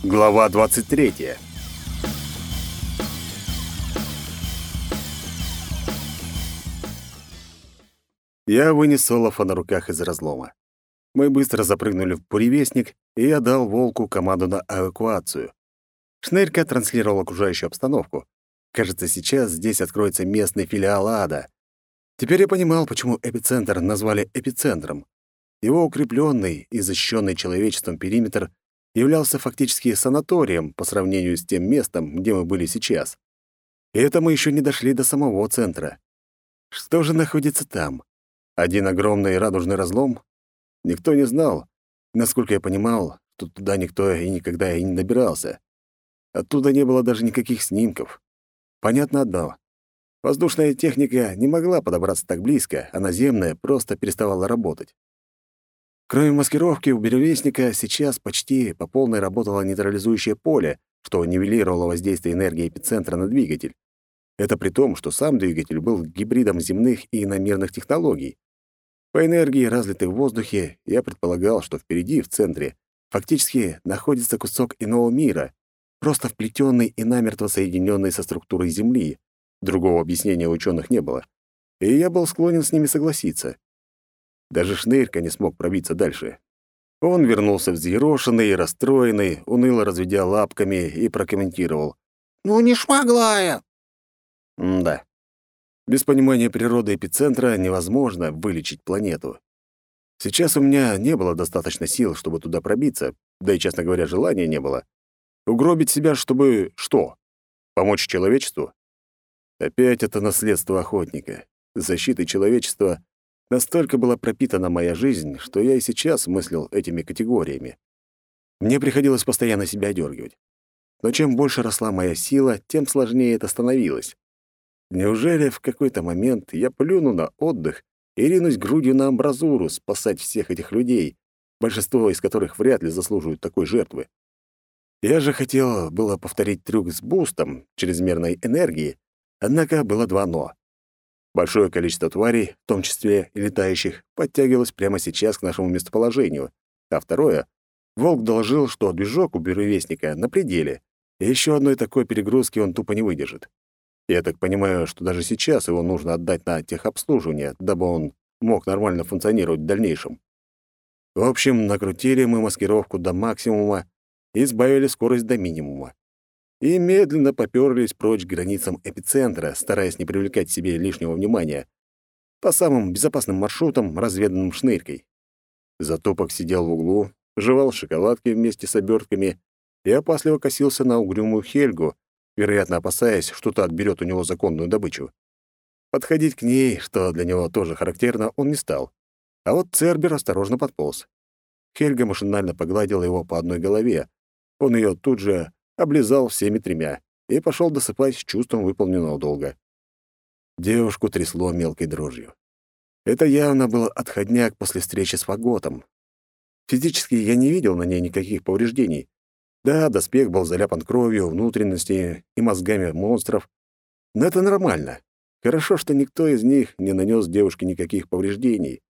Глава 23. Я вынес Олафа на руках из разлома. Мы быстро запрыгнули в буревестник, и я дал волку команду на эвакуацию. Шнырька транслировал окружающую обстановку. Кажется, сейчас здесь откроется местный филиал ада. Теперь я понимал, почему эпицентр назвали эпицентром. Его укрепленный и защищенный человечеством периметр являлся фактически санаторием по сравнению с тем местом, где мы были сейчас. И это мы еще не дошли до самого центра. Что же находится там? Один огромный радужный разлом? Никто не знал. Насколько я понимал, что туда никто и никогда и не добирался. Оттуда не было даже никаких снимков. Понятно одно. Воздушная техника не могла подобраться так близко, а наземная просто переставала работать. Кроме маскировки, у буревестника сейчас почти по полной работало нейтрализующее поле, что нивелировало воздействие энергии эпицентра на двигатель. Это при том, что сам двигатель был гибридом земных и иномерных технологий. По энергии, разлитой в воздухе, я предполагал, что впереди, в центре, фактически находится кусок иного мира, просто вплетенный и намертво соединенный со структурой Земли. Другого объяснения у ученых не было. И я был склонен с ними согласиться. Даже Шнырька не смог пробиться дальше. Он вернулся взъерошенный и расстроенный, уныло разведя лапками, и прокомментировал. «Ну не шмогла я!» Да. Без понимания природы эпицентра невозможно вылечить планету. Сейчас у меня не было достаточно сил, чтобы туда пробиться, да и, честно говоря, желания не было. Угробить себя, чтобы что? Помочь человечеству? Опять это наследство охотника. Защитой человечества настолько была пропитана моя жизнь, что я и сейчас мыслил этими категориями. Мне приходилось постоянно себя одергивать. Но чем больше росла моя сила, тем сложнее это становилось. Неужели в какой-то момент я плюну на отдых и ринусь грудью на амбразуру спасать всех этих людей, большинство из которых вряд ли заслуживают такой жертвы? Я же хотел было повторить трюк с бустом чрезмерной энергии, однако было два «но». Большое количество тварей, в том числе и летающих, подтягивалось прямо сейчас к нашему местоположению. А второе — волк доложил, что движок у буревестника на пределе, и еще одной такой перегрузки он тупо не выдержит. Я так понимаю, что даже сейчас его нужно отдать на техобслуживание, дабы он мог нормально функционировать в дальнейшем. В общем, накрутили мы маскировку до максимума и сбавили скорость до минимума. И медленно попёрлись прочь к границам эпицентра, стараясь не привлекать к себе лишнего внимания, по самым безопасным маршрутам, разведанным Шнырькой. Затопок сидел в углу, жевал шоколадки вместе с обертками и опасливо косился на угрюмую Хельгу, вероятно, опасаясь, что та отберет у него законную добычу. Подходить к ней, что для него тоже характерно, он не стал. А вот Цербер осторожно подполз. Хельга машинально погладила его по одной голове. Он ее тут же облизал всеми тремя и пошел досыпать с чувством выполненного долга. Девушку трясло мелкой дрожью. Это явно был отходняк после встречи с Фаготом. Физически я не видел на ней никаких повреждений. Да, доспех был заляпан кровью, внутренностями и мозгами монстров. Но это нормально. Хорошо, что никто из них не нанес девушке никаких повреждений.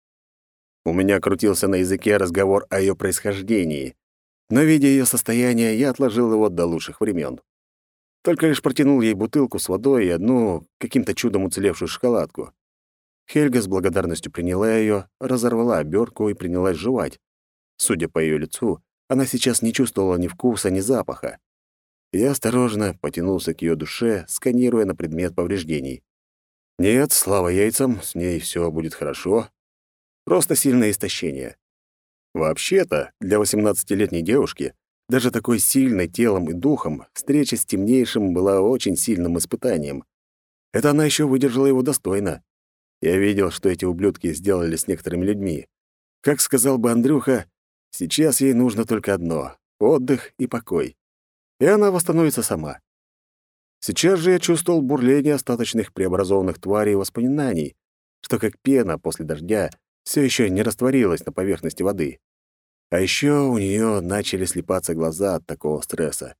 У меня крутился на языке разговор о ее происхождении, но, видя ее состояние, я отложил его до лучших времен. Только лишь протянул ей бутылку с водой и одну, каким-то чудом уцелевшую шоколадку. Хельга с благодарностью приняла ее, разорвала обертку и принялась жевать. Судя по ее лицу, она сейчас не чувствовала ни вкуса, ни запаха. Я осторожно потянулся к ее душе, сканируя на предмет повреждений. Нет, слава яйцам, с ней все будет хорошо. Просто сильное истощение. Вообще-то, для 18-летней девушки, даже такой сильной телом и духом, встреча с темнейшим была очень сильным испытанием. Это она еще выдержала его достойно. Я видел, что эти ублюдки сделали с некоторыми людьми. Как сказал бы Андрюха, сейчас ей нужно только одно — отдых и покой. И она восстановится сама. Сейчас же я чувствовал бурление остаточных преобразованных тварей и воспоминаний, что как пена после дождя все еще не растворилась на поверхности воды. А еще у нее начали слипаться глаза от такого стресса.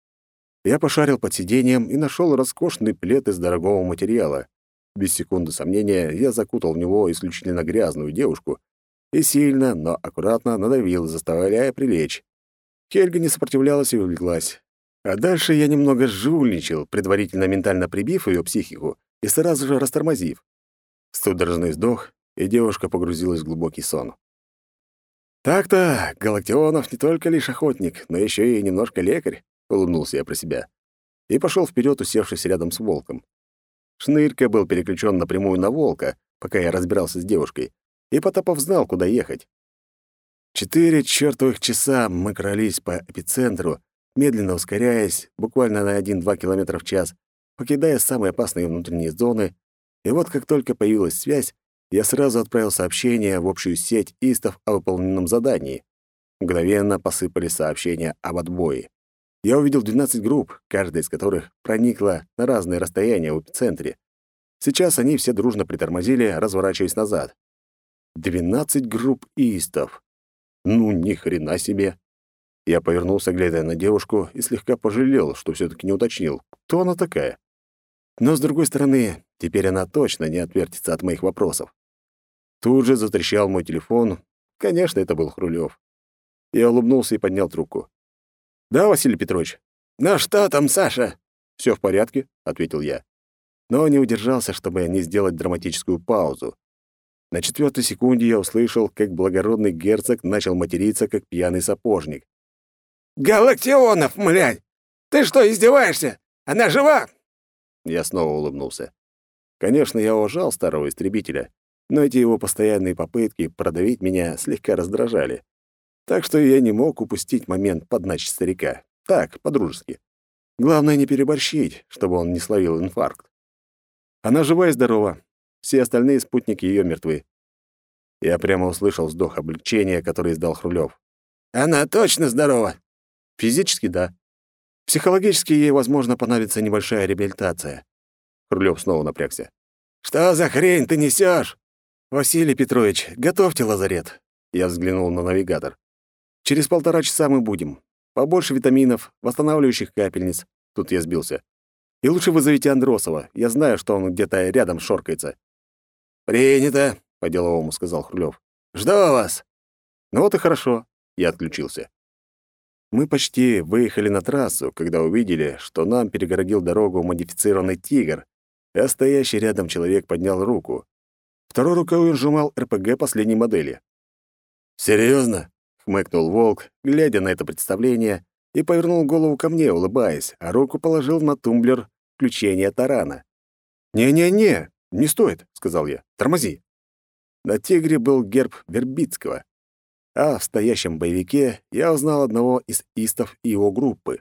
Я пошарил под сиденьем и нашел роскошный плед из дорогого материала. Без секунды сомнения я закутал в него исключительно грязную девушку и сильно, но аккуратно надавил, заставляя прилечь. Хельга не сопротивлялась и улеглась. А дальше я немного жульничал, предварительно ментально прибив ее психику и сразу же растормозив. Судорожный вздох, и девушка погрузилась в глубокий сон. «Так-то, Галактионов не только лишь охотник, но еще и немножко лекарь», — улыбнулся я про себя. И пошел вперед, усевшись рядом с волком. Шнырька был переключен напрямую на волка, пока я разбирался с девушкой, и Потапов знал, куда ехать. 4 чертовых часа мы крались по эпицентру, медленно ускоряясь, буквально на 1-2 км в час, покидая самые опасные внутренние зоны, и вот как только появилась связь, я сразу отправил сообщение в общую сеть истов о выполненном задании. Мгновенно посыпали сообщения об отбое. Я увидел 12 групп, каждая из которых проникла на разные расстояния в эпицентре. Сейчас они все дружно притормозили, разворачиваясь назад. 12 групп истов. Ну, ни хрена себе. Я повернулся, глядя на девушку, и слегка пожалел, что все таки не уточнил, кто она такая. Но, с другой стороны, теперь она точно не отвертится от моих вопросов. Тут же затрещал мой телефон. Конечно, это был Хрулёв. Я улыбнулся и поднял трубку. «Да, Василий Петрович?» «Ну что там, Саша?» «Всё в порядке», — ответил я. Но не удержался, чтобы не сделать драматическую паузу. На 4-й секунде я услышал, как благородный герцог начал материться, как пьяный сапожник. «Галактионов, млядь! Ты что, издеваешься? Она жива?» Я снова улыбнулся. Конечно, я уважал старого истребителя, но эти его постоянные попытки продавить меня слегка раздражали. Так что я не мог упустить момент подначить старика. Так, по-дружески. Главное не переборщить, чтобы он не словил инфаркт. Она жива и здорова. Все остальные спутники ее мертвы. Я прямо услышал вздох облегчения, который издал Хрулёв. «Она точно здорова?» Физически — да. Психологически ей, возможно, понадобится небольшая реабилитация. Хрулёв снова напрягся. «Что за хрень ты несешь?» «Василий Петрович, готовьте лазарет». Я взглянул на навигатор. «Через 1,5 часа мы будем. Побольше витаминов, восстанавливающих капельниц». Тут я сбился. «И лучше вызовите Андросова. Я знаю, что он где-то рядом шоркается». «Принято», — по-деловому сказал Хрулёв. «Жду вас». «Ну вот и хорошо». Я отключился. Мы почти выехали на трассу, когда увидели, что нам перегородил дорогу модифицированный «Тигр», а стоящий рядом человек поднял руку. Второй рукой он сжимал РПГ последней модели. «Серьезно?» — хмыкнул Волк, глядя на это представление, и повернул голову ко мне, улыбаясь, а руку положил на тумблер включения тарана. «Не-не-не, не стоит», — сказал я. «Тормози». На «Тигре» был герб Вербицкого, а в стоящем боевике я узнал одного из истов и его группы.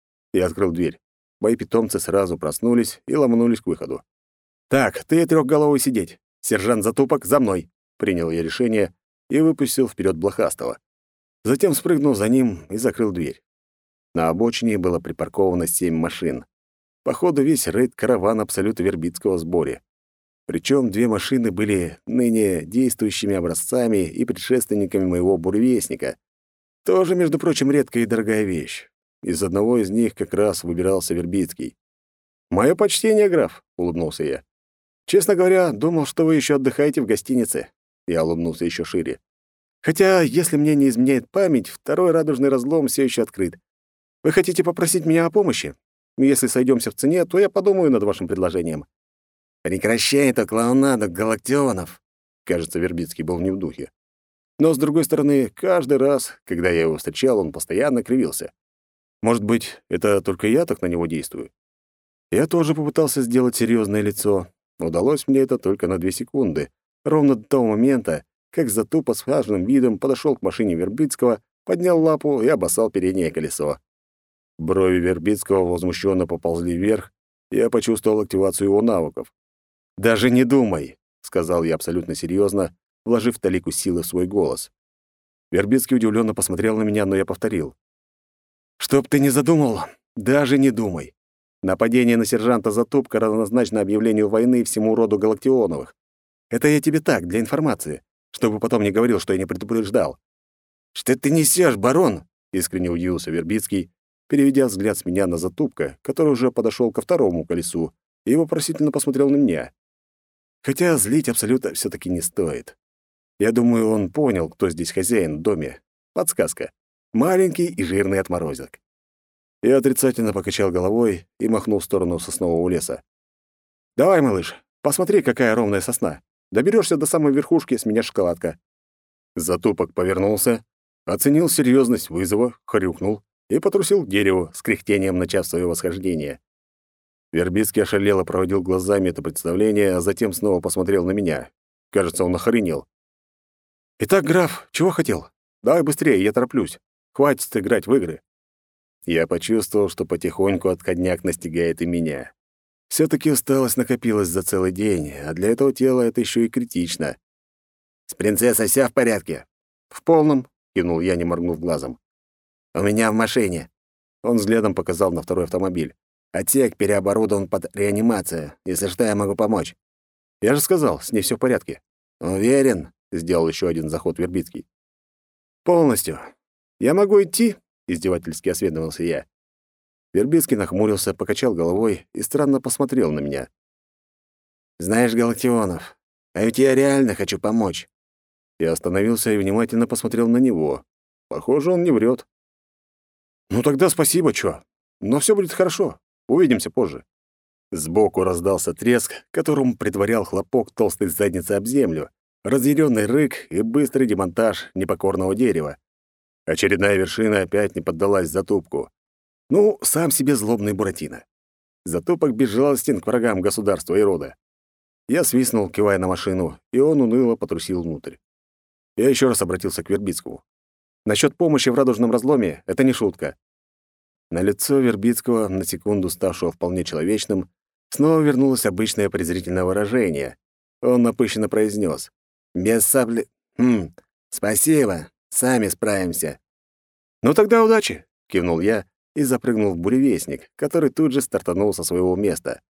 Я открыл дверь. Мои питомцы сразу проснулись и ломанулись к выходу. «Так, ты трёхголовый сидеть. Сержант Затупок, за мной!» Принял я решение и выпустил вперед блохастого. Затем спрыгнул за ним и закрыл дверь. На обочине было припарковано 7 машин. Походу, весь рейд-караван Абсолюта Вербицкого в сборе. Причем 2 машины были ныне действующими образцами и предшественниками моего буревестника. Тоже, между прочим, редкая и дорогая вещь. Из одного из них как раз выбирался Вербицкий. «Моё почтение, граф», — улыбнулся я. «Честно говоря, думал, что вы еще отдыхаете в гостинице». Я улыбнулся еще шире. «Хотя, если мне не изменяет память, второй радужный разлом все еще открыт. Вы хотите попросить меня о помощи? Если сойдемся в цене, то я подумаю над вашим предложением». «Прекращай эту клоунаду, Галактионов!» Кажется, Вербицкий был не в духе. Но, с другой стороны, каждый раз, когда я его встречал, он постоянно кривился. Может быть, это только я так на него действую? Я тоже попытался сделать серьезное лицо. Удалось мне это только на 2 секунды, ровно до того момента, как Затупа с важным видом подошел к машине Вербицкого, поднял лапу и обоссал переднее колесо. Брови Вербицкого возмущенно поползли вверх, и я почувствовал активацию его навыков. «Даже не думай», — сказал я абсолютно серьезно, вложив талику силы в свой голос. Вербицкий удивленно посмотрел на меня, но я повторил. «Чтоб ты не задумал, даже не думай. Нападение на сержанта Затупка равнозначно объявлению войны всему роду Галактионовых. Это я тебе так, для информации, чтобы потом не говорил, что я не предупреждал». «Что ты несешь, барон?» — искренне удивился Вербицкий, переведя взгляд с меня на Затупка, который уже подошел ко второму колесу, и вопросительно посмотрел на меня. Хотя злить абсолютно все таки не стоит. Я думаю, он понял, кто здесь хозяин в доме. Подсказка. Маленький и жирный отморозок. Я отрицательно покачал головой и махнул в сторону соснового леса. «Давай, малыш, посмотри, какая ровная сосна. Доберешься до самой верхушки, с меня шоколадка». Затупок повернулся, оценил серьезность вызова, хрюкнул и потрусил к дереву, с кряхтением начав свое восхождение. Вербицкий ошалело проводил глазами это представление, а затем снова посмотрел на меня. Кажется, он охренел. «Итак, граф, чего хотел? Давай быстрее, я тороплюсь. Хватит играть в игры». Я почувствовал, что потихоньку отходняк настигает и меня. Все-таки усталость накопилась за целый день, а для этого тела это еще и критично. «С принцессой всё в порядке?» «В полном», — кивнул я, не моргнув глазом. «У меня в машине». Он взглядом показал на второй автомобиль. «Отсек переоборудован под реанимацию. Если что, я могу помочь». «Я же сказал, с ней все в порядке». «Уверен?» — сделал еще один заход Вербицкий. «Полностью. Я могу идти?» — издевательски осведомился я. Вербицкий нахмурился, покачал головой и странно посмотрел на меня. «Знаешь, Галактионов, а ведь я реально хочу помочь». Я остановился и внимательно посмотрел на него. Похоже, он не врет. «Ну тогда спасибо, чё. Но все будет хорошо. Увидимся позже». Сбоку раздался треск, которому предварял хлопок толстой задницы об землю, разъяренный рык и быстрый демонтаж непокорного дерева. Очередная вершина опять не поддалась Затупку. Ну, сам себе злобный Буратино. Затупок безжалостен к врагам государства и рода. Я свистнул, кивая на машину, и он уныло потрусил внутрь. Я еще раз обратился к Вербицкому. Насчет помощи в радужном разломе — это не шутка. На лицо Вербицкого, на секунду ставшего вполне человечным, снова вернулось обычное презрительное выражение. Он напыщенно произнес: «Без сабли... спасибо, сами справимся». «Ну тогда удачи!» — кивнул я и запрыгнул в буревестник, который тут же стартанул со своего места.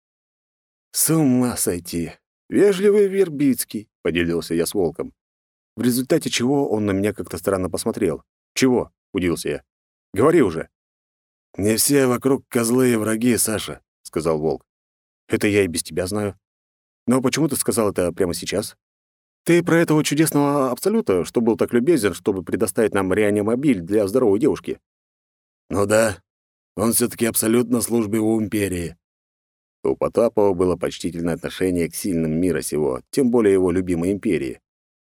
«С ума сойти! Вежливый Вербицкий!» — поделился я с Волком. В результате чего он на меня как-то странно посмотрел. «Чего?» — удивился я. «Говори уже». «Не все вокруг козлы и враги, Саша», — сказал Волк. «Это я и без тебя знаю. Но почему ты сказал это прямо сейчас? Ты про этого чудесного Абсолюта, что был так любезен, чтобы предоставить нам реанимобиль для здоровой девушки?» «Ну да, он все-таки абсолютно на службе у империи». У Потапова было почтительное отношение к сильным мира сего, тем более его любимой империи.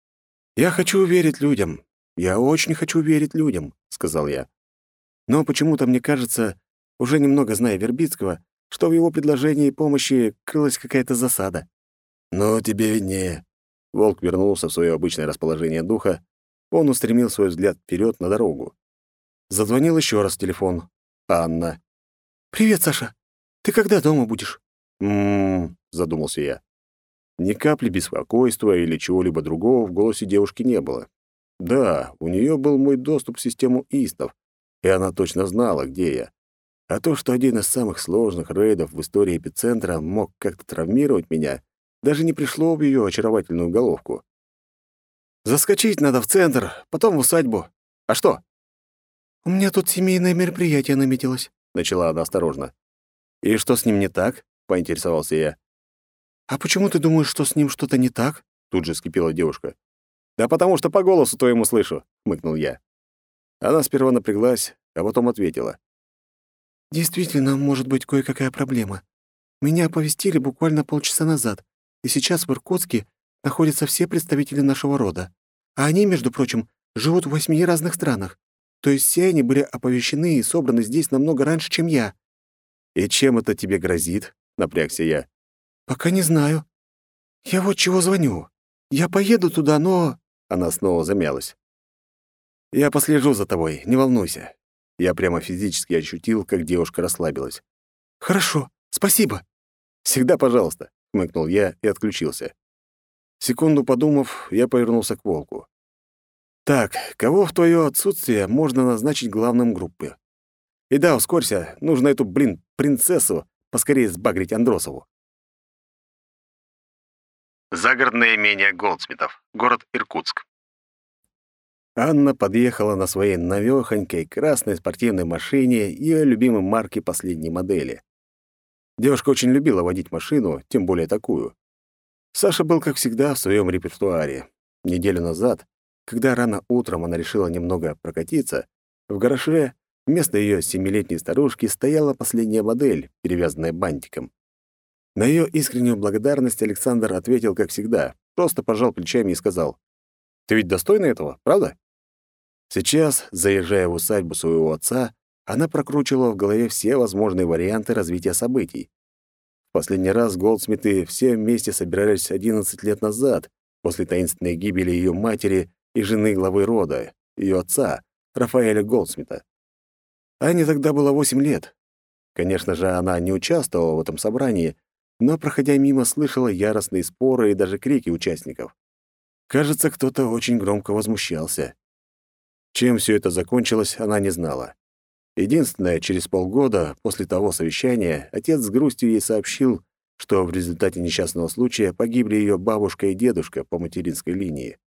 «Я хочу верить людям. Я очень хочу верить людям», — сказал я. «Но почему-то мне кажется, уже немного зная Вербицкого, что в его предложении помощи крылась какая-то засада». «Ну, тебе виднее». Волк вернулся в свое обычное расположение духа. Он устремил свой взгляд вперед на дорогу. Зазвонил еще раз телефон. Анна. «Привет, Саша. Ты когда дома будешь?» Задумался я. Ни капли беспокойства или чего-либо другого в голосе девушки не было. Да, у нее был мой доступ в систему истов, и она точно знала, где я. А то, что один из самых сложных рейдов в истории эпицентра мог как-то травмировать меня, даже не пришло в ее очаровательную головку. «Заскочить надо в центр, потом в усадьбу. А что?» «У меня тут семейное мероприятие наметилось», — начала она осторожно. «И что с ним не так?» — поинтересовался я. «А почему ты думаешь, что с ним что-то не так?» — тут же вскипела девушка. «Да потому что по голосу твоему слышу», — хмыкнул я. Она сперва напряглась, а потом ответила. «Действительно, может быть кое-какая проблема. Меня оповестили буквально полчаса назад, и сейчас в Иркутске находятся все представители нашего рода. А они, между прочим, живут в 8 разных странах. То есть все они были оповещены и собраны здесь намного раньше, чем я». «И чем это тебе грозит?» — напрягся я. «Пока не знаю. Я вот чего звоню. Я поеду туда, но...» Она снова замялась. «Я послежу за тобой, не волнуйся». Я прямо физически ощутил, как девушка расслабилась. «Хорошо, спасибо». «Всегда пожалуйста», — хмыкнул я и отключился. Секунду подумав, я повернулся к Волку. «Так, кого в твое отсутствие можно назначить главным группы? И да, ускорься, нужно эту, принцессу поскорее сбагрить Андросову». Загородное имение Голдсмитов, город Иркутск. Анна подъехала на своей новёхонькой красной спортивной машине ее любимой марки последней модели. Девушка очень любила водить машину, тем более такую. Саша был, как всегда, в своем репертуаре. Неделю назад, когда рано утром она решила немного прокатиться, В гараже вместо ее семилетней старушки стояла последняя модель, перевязанная бантиком. На ее искреннюю благодарность Александр ответил, как всегда, просто пожал плечами и сказал: «Ты ведь достойна этого, правда?» Сейчас, заезжая в усадьбу своего отца, она прокручивала в голове все возможные варианты развития событий. В последний раз Голдсмиты все вместе собирались 11 лет назад, после таинственной гибели ее матери и жены главы рода, ее отца, Рафаэля Голдсмита. Ане тогда было 8 лет. Конечно же, она не участвовала в этом собрании, но, проходя мимо, слышала яростные споры и даже крики участников. Кажется, кто-то очень громко возмущался. Чем все это закончилось, она не знала. Единственное, через полгода после того совещания отец с грустью ей сообщил, что в результате несчастного случая погибли ее бабушка и дедушка по материнской линии.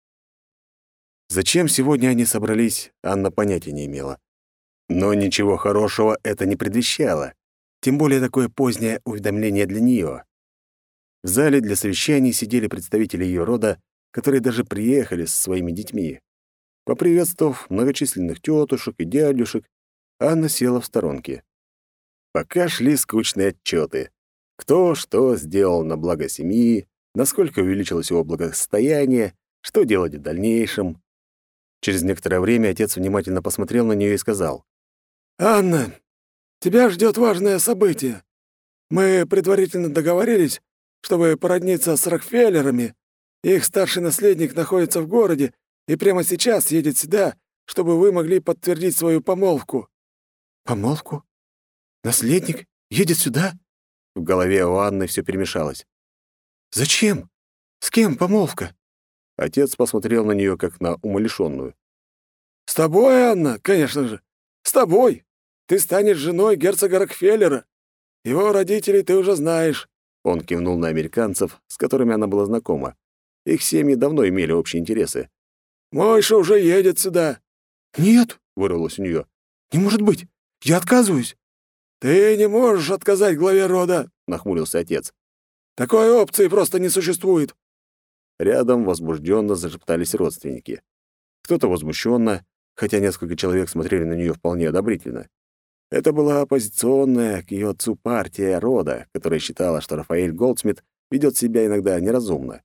Зачем сегодня они собрались, Анна понятия не имела. Но ничего хорошего это не предвещало, тем более такое позднее уведомление для нее. В зале для совещаний сидели представители ее рода, которые даже приехали со своими детьми. Поприветствовав многочисленных тетушек и дядюшек, Анна села в сторонке. Пока шли скучные отчеты. Кто что сделал на благо семьи, насколько увеличилось его благосостояние, что делать в дальнейшем. Через некоторое время отец внимательно посмотрел на нее и сказал: «Анна, тебя ждет важное событие. Мы предварительно договорились, чтобы породниться с Рокфеллерами. Их старший наследник находится в городе и прямо сейчас едет сюда, чтобы вы могли подтвердить свою помолвку». «Помолвку? Наследник едет сюда?» В голове у Анны все перемешалось. «Зачем? С кем помолвка?» Отец посмотрел на нее как на умалишенную. «С тобой, Анна, конечно же. С тобой. Ты станешь женой герцога Рокфеллера. Его родителей ты уже знаешь». Он кивнул на американцев, с которыми она была знакома. Их семьи давно имели общие интересы. «Мойша уже едет сюда». «Нет», — вырвалось у нее. «Не может быть. Я отказываюсь». «Ты не можешь отказать главе рода», — нахмурился отец. «Такой опции просто не существует». Рядом возбужденно зашептались родственники. Кто-то возмущенно, хотя несколько человек смотрели на нее вполне одобрительно. Это была оппозиционная к ее отцу партия рода, которая считала, что Рафаэль Голдсмит ведет себя иногда неразумно.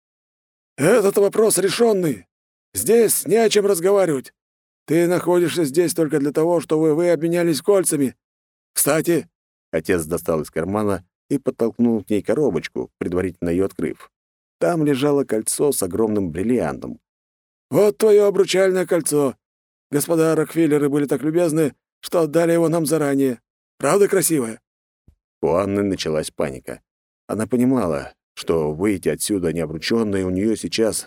«Этот вопрос решенный. Здесь не о чем разговаривать. Ты находишься здесь только для того, чтобы вы обменялись кольцами. Кстати...» Отец достал из кармана и подтолкнул к ней коробочку, предварительно ее открыв. Там лежало кольцо с огромным бриллиантом. «Вот твое обручальное кольцо. Господа Рокфеллеры были так любезны, что отдали его нам заранее. Правда красивое?» У Анны началась паника. Она понимала, что выйти отсюда необручённой у нее сейчас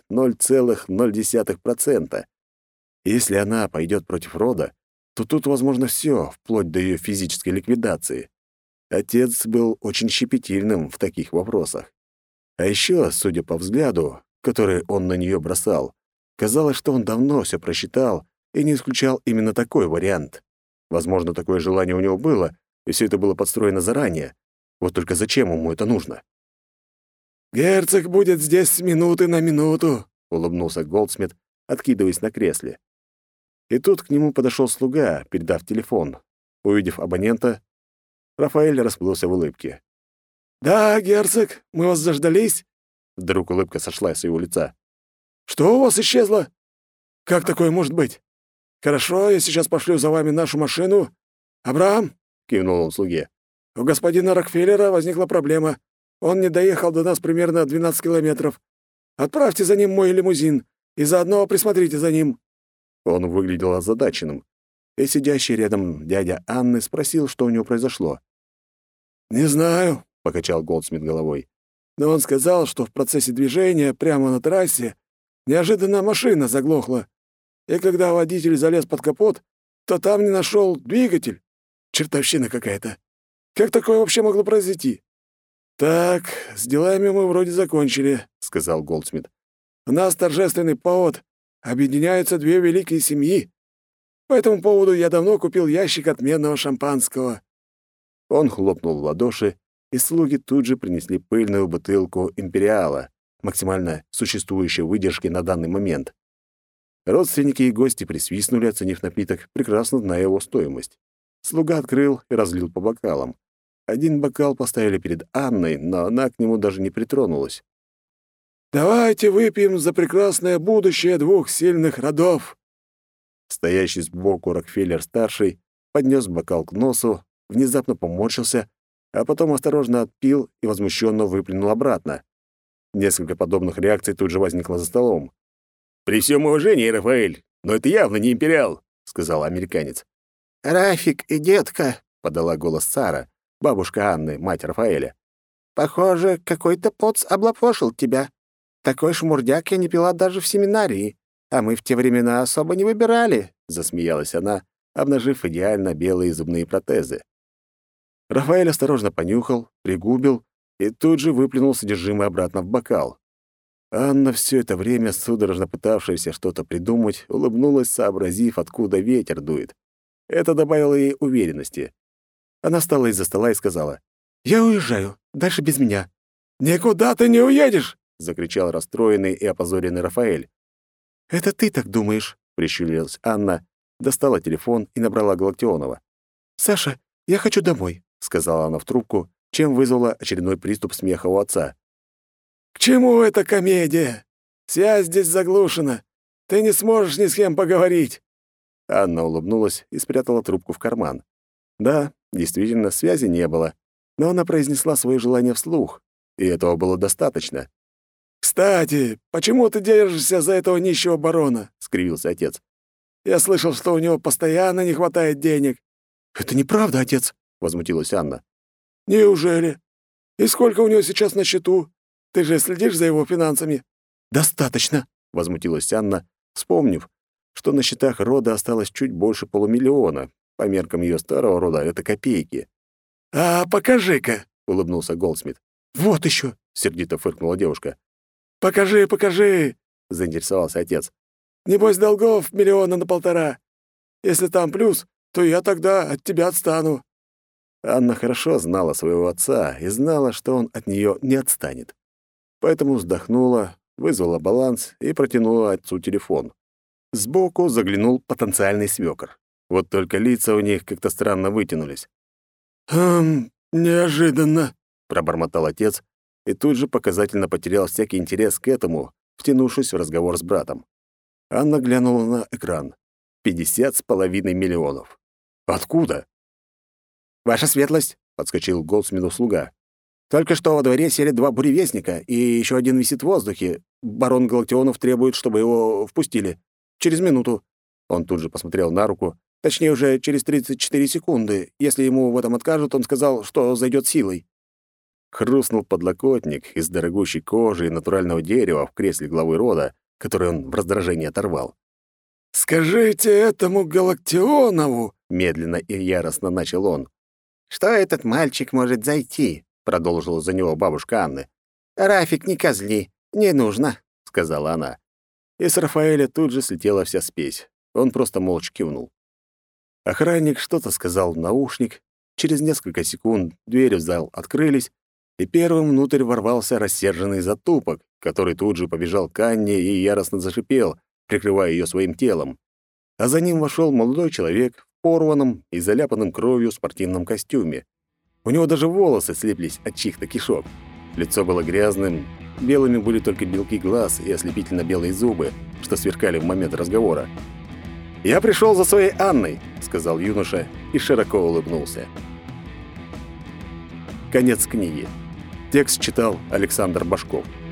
0,0%. Если она пойдет против рода, то тут возможно все, вплоть до ее физической ликвидации. Отец был очень щепетильным в таких вопросах. А еще, судя по взгляду, который он на нее бросал, казалось, что он давно все просчитал и не исключал именно такой вариант. Возможно, такое желание у него было, и все это было подстроено заранее. Вот только зачем ему это нужно? «Герцог будет здесь с минуты на минуту», — улыбнулся Голдсмит, откидываясь на кресле. И тут к нему подошел слуга, передав телефон. Увидев абонента, Рафаэль расплылся в улыбке. «Да, герцог, мы вас заждались?» Вдруг улыбка сошла с его лица. «Что у вас исчезло? Как такое может быть? Хорошо, я сейчас пошлю за вами нашу машину. Абрахам?» — кивнул он слуге. «У господина Рокфеллера возникла проблема. Он не доехал до нас примерно 12 километров. Отправьте за ним мой лимузин и заодно присмотрите за ним». Он выглядел озадаченным, и сидящий рядом дядя Анны спросил, что у него произошло. «Не знаю», — покачал Голдсмит головой. «Но он сказал, что в процессе движения прямо на трассе неожиданно машина заглохла, и когда водитель залез под капот, то там не нашел двигатель. Чертовщина какая-то. Как такое вообще могло произойти?» «Так, с делами мы вроде закончили», — сказал Голдсмит. «У нас торжественный повод. Объединяются две великие семьи. По этому поводу я давно купил ящик отменного шампанского». Он хлопнул в ладоши, и слуги тут же принесли пыльную бутылку империала, максимально существующей выдержки на данный момент. Родственники и гости присвистнули, оценив напиток, прекрасно зная его стоимость. Слуга открыл и разлил по бокалам. Один бокал поставили перед Анной, но она к нему даже не притронулась. «Давайте выпьем за прекрасное будущее двух сильных родов!» Стоящий сбоку Рокфеллер-старший поднес бокал к носу, внезапно поморщился, а потом осторожно отпил и возмущенно выплюнул обратно. Несколько подобных реакций тут же возникло за столом. «При всем уважении, Рафаэль, но это явно не империал», — сказал американец. «Рафик и детка», — подала голос Сара, бабушка Анны, мать Рафаэля. «похоже, какой-то поц облапошил тебя. Такой шмурдяк я не пила даже в семинарии, а мы в те времена особо не выбирали», — засмеялась она, обнажив идеально белые зубные протезы. Рафаэль осторожно понюхал, пригубил и тут же выплюнул содержимое обратно в бокал. Анна, все это время судорожно пытавшаяся что-то придумать, улыбнулась, сообразив, откуда ветер дует. Это добавило ей уверенности. Она встала из-за стола и сказала: «Я уезжаю. Дальше без меня». «Никуда ты не уедешь!» — закричал расстроенный и опозоренный Рафаэль. «Это ты так думаешь?» — прищурилась Анна, достала телефон и набрала Галактионова. «Саша, я хочу домой», — сказала она в трубку, чем вызвала очередной приступ смеха у отца. «К чему эта комедия? Связь здесь заглушена. Ты не сможешь ни с кем поговорить». Анна улыбнулась и спрятала трубку в карман. Да, действительно, связи не было, но она произнесла свое желание вслух, и этого было достаточно. «Кстати, почему ты держишься за этого нищего барона?» — скривился отец. «Я слышал, что у него постоянно не хватает денег». «Это неправда, отец», — возмутилась Анна. «Неужели? И сколько у него сейчас на счету? Ты же следишь за его финансами?» «Достаточно», — возмутилась Анна, вспомнив, что на счетах рода осталось чуть больше полумиллиона. По меркам ее старого рода это копейки. «А покажи-ка», — улыбнулся Голдсмит. «Вот еще», — сердито фыркнула девушка. «Покажи, покажи», — заинтересовался отец. «Небось, долгов 1,5 миллиона. Если там плюс, то я тогда от тебя отстану». Анна хорошо знала своего отца и знала, что он от нее не отстанет. Поэтому вздохнула, вызвала баланс и протянула отцу телефон. Сбоку заглянул потенциальный свёкор. Вот только лица у них как-то странно вытянулись. Неожиданно», — пробормотал отец и тут же показательно потерял всякий интерес к этому, втянувшись в разговор с братом. Анна глянула на экран. 50,5 миллионов. Откуда? «Ваша светлость», — подскочил к Голдсмиту слуга. «Только что во дворе сели 2 буревестника, и еще один висит в воздухе. Барон Галактионов требует, чтобы его впустили. Через минуту». Он тут же посмотрел на руку. Точнее, уже через 34 секунды. Если ему в этом откажут, он сказал, что зайдет силой. Хрустнул подлокотник из дорогущей кожи и натурального дерева в кресле главы рода, который он в раздражении оторвал. «Скажите этому Галактионову», — медленно и яростно начал он. «Что этот мальчик может зайти?» — продолжила за него бабушка Анны. «Рафик, не козли, не нужно», — сказала она. И с Рафаэля тут же слетела вся спесь. Он просто молча кивнул. Охранник что-то сказал в наушник. Через несколько секунд двери в зал открылись, и первым внутрь ворвался рассерженный затупок, который тут же побежал к Анне и яростно зашипел, прикрывая ее своим телом. А за ним вошел молодой человек в порванном и заляпанном кровью спортивном костюме. У него даже волосы слиплись от чьих-то кишок. Лицо было грязным, белыми были только белки глаз и ослепительно белые зубы, что сверкали в момент разговора. «Я пришел за своей Анной», — сказал юноша и широко улыбнулся. Конец книги. Текст читал Александр Башков.